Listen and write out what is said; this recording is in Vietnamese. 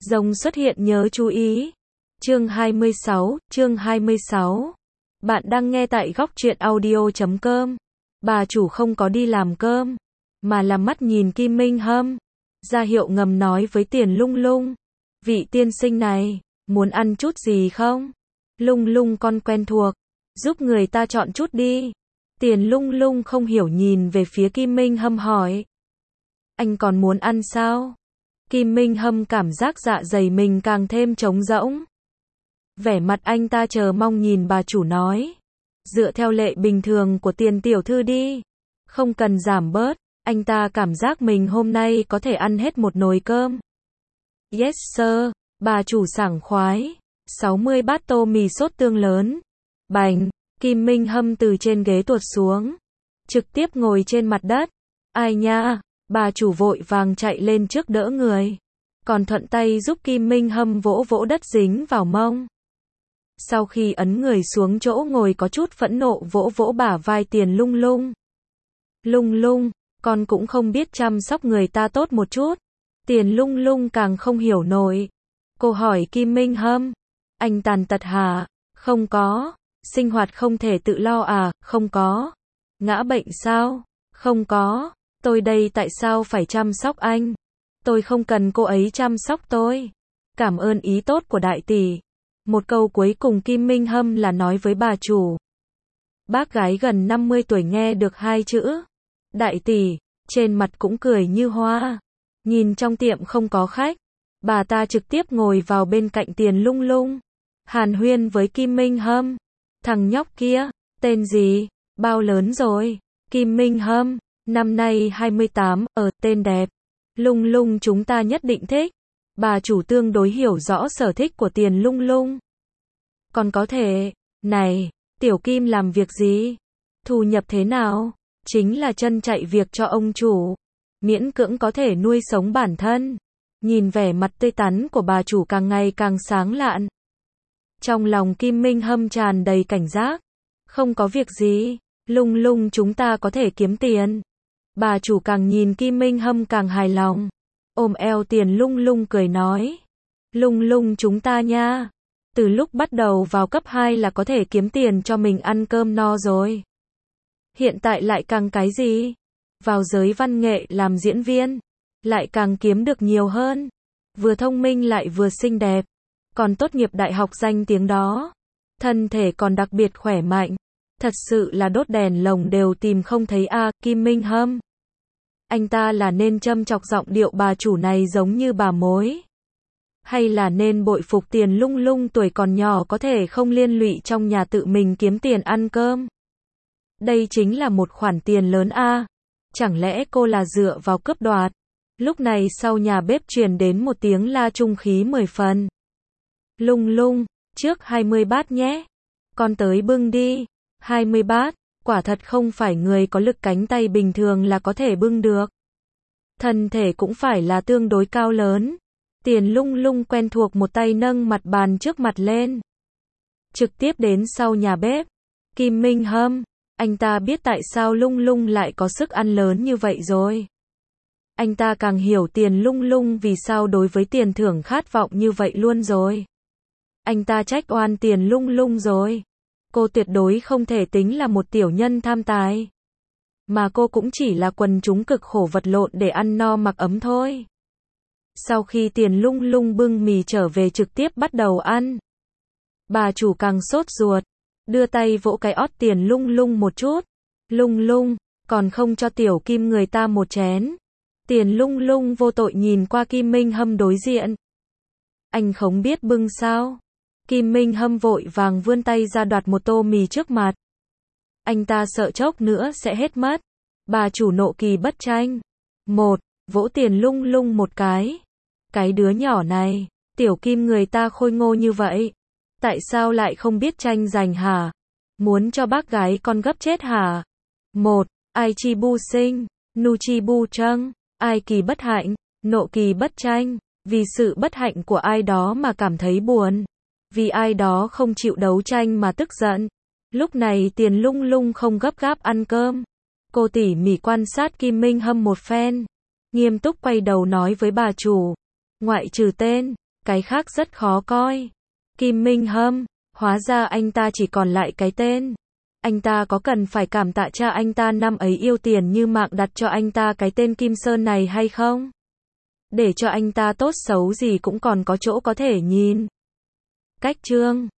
Rồng xuất hiện nhớ chú ý. Chương 26. Bạn đang nghe tại góc truyện audio.com. Bà chủ không có đi làm cơm, mà là mắt nhìn Kim Minh Hâm, ra hiệu ngầm nói với Tiền Lung Lung. Vị tiên sinh này, muốn ăn chút gì không? Lung Lung con quen thuộc, giúp người ta chọn chút đi. Tiền Lung Lung không hiểu nhìn về phía Kim Minh Hâm hỏi. Anh còn muốn ăn sao? Kim Minh Hâm cảm giác dạ dày mình càng thêm trống rỗng. Vẻ mặt anh ta chờ mong nhìn bà chủ nói. Dựa theo lệ bình thường của Tiền tiểu thư đi. Không cần giảm bớt, anh ta cảm giác mình hôm nay có thể ăn hết một nồi cơm. Yes sir, bà chủ sảng khoái. 60 bát tô mì sốt tương lớn. Bành, Kim Minh Hâm từ trên ghế tuột xuống, trực tiếp ngồi trên mặt đất. Ai nha, bà chủ vội vàng chạy lên trước đỡ người, còn thuận tay giúp Kim Minh Hâm vỗ vỗ đất dính vào mông. Sau khi ấn người xuống chỗ ngồi có chút phẫn nộ vỗ vỗ bả vai Tiền Lung Lung. Lung Lung, con cũng không biết chăm sóc người ta tốt một chút. Tiền Lung Lung càng không hiểu nổi. Cô hỏi Kim Minh Hâm, anh tàn tật hả? Không có. Sinh hoạt không thể tự lo à? Không có. Ngã bệnh sao? Không có. Tôi đây tại sao phải chăm sóc anh? Tôi không cần cô ấy chăm sóc tôi. Cảm ơn ý tốt của đại tỷ. Một câu cuối cùng Kim Minh Hâm là nói với bà chủ. Bác gái gần 50 tuổi nghe được hai chữ đại tỷ, trên mặt cũng cười như hoa. Nhìn trong tiệm không có khách, bà ta trực tiếp ngồi vào bên cạnh Tiền Lung Lung, hàn huyên với Kim Minh Hâm. Thằng nhóc kia, tên gì? Bao lớn rồi? Kim Minh Hâm, năm nay 28, tên đẹp. Lung Lung chúng ta nhất định thích. Bà chủ tương đối hiểu rõ sở thích của Tiền Lung Lung. Còn có thể, này, Tiểu Kim làm việc gì? Thu nhập thế nào? Chính là chân chạy việc cho ông chủ. Miễn cưỡng có thể nuôi sống bản thân. Nhìn vẻ mặt tươi tắn của bà chủ càng ngày càng sáng lạn. Trong lòng Kim Minh Hâm tràn đầy cảnh giác. Không có việc gì, Lung Lung chúng ta có thể kiếm tiền. Bà chủ càng nhìn Kim Minh Hâm càng hài lòng. Ôm eo Tiền Lung Lung cười nói. Lung Lung chúng ta nha. Từ lúc bắt đầu vào cấp 2 là có thể kiếm tiền cho mình ăn cơm no rồi. Hiện tại lại càng cái gì? Vào giới văn nghệ làm diễn viên. Lại càng kiếm được nhiều hơn. Vừa thông minh lại vừa xinh đẹp. Còn tốt nghiệp đại học danh tiếng đó. Thân thể còn đặc biệt khỏe mạnh. Thật sự là đốt đèn lồng đều tìm không thấy a. Kim Minh Hâm. Anh ta là nên châm chọc giọng điệu bà chủ này giống như bà mối. Hay là nên bội phục Tiền Lung Lung tuổi còn nhỏ có thể không liên lụy trong nhà tự mình kiếm tiền ăn cơm. Đây chính là một khoản tiền lớn a. Chẳng lẽ cô là dựa vào cướp đoạt? Lúc này sau nhà bếp truyền đến một tiếng la trung khí 10 phần. Lung Lung, trước 20 bát nhé. Con tới bưng đi. 20 bát, quả thật không phải người có lực cánh tay bình thường là có thể bưng được. Thân thể cũng phải là tương đối cao lớn. Tiền Lung Lung quen thuộc một tay nâng mặt bàn trước mặt lên. Trực tiếp đến sau nhà bếp. Kim Minh Hâm, anh ta biết tại sao Lung Lung lại có sức ăn lớn như vậy rồi. Anh ta càng hiểu Tiền Lung Lung vì sao đối với tiền thưởng khát vọng như vậy luôn rồi. Anh ta trách oan Tiền Lung Lung rồi. Cô tuyệt đối không thể tính là một tiểu nhân tham tài. Mà cô cũng chỉ là quần chúng cực khổ vật lộn để ăn no mặc ấm thôi. Sau khi Tiền Lung Lung bưng mì trở về trực tiếp bắt đầu ăn. Bà chủ càng sốt ruột. Đưa tay vỗ cái ót Tiền Lung Lung một chút. Lung Lung, còn không cho Tiểu Kim người ta một chén. Tiền Lung Lung vô tội nhìn qua Kim Minh Hâm đối diện. Anh không biết bưng sao? Kim Minh Hâm vội vàng vươn tay ra đoạt một tô mì trước mặt. Anh ta sợ chốc nữa sẽ hết mất. Bà chủ nộ kỳ bất tranh. Vỗ Tiền Lung Lung một cái. Cái đứa nhỏ này, Tiểu Kim người ta khôi ngô như vậy. Tại sao lại không biết tranh giành hả? Muốn cho bác gái con gấp chết hả? Ai chi bu sinh, nu chi bu trăng, ai kỳ bất hạnh, nộ kỳ bất tranh. Vì sự bất hạnh của ai đó mà cảm thấy buồn. Vì ai đó không chịu đấu tranh mà tức giận. Lúc này Tiền Lung Lung không gấp gáp ăn cơm. Cô tỉ mỉ quan sát Kim Minh Hâm một phen. Nghiêm túc quay đầu nói với bà chủ. Ngoại trừ tên, Cái khác rất khó coi. Kim Minh hâm, hóa ra anh ta chỉ còn lại cái tên. Anh ta có cần phải cảm tạ cha anh ta năm ấy yêu tiền như mạng đặt cho anh ta cái tên Kim Sơn này hay không? Để cho anh ta tốt xấu gì cũng còn có chỗ có thể nhìn. Cách chương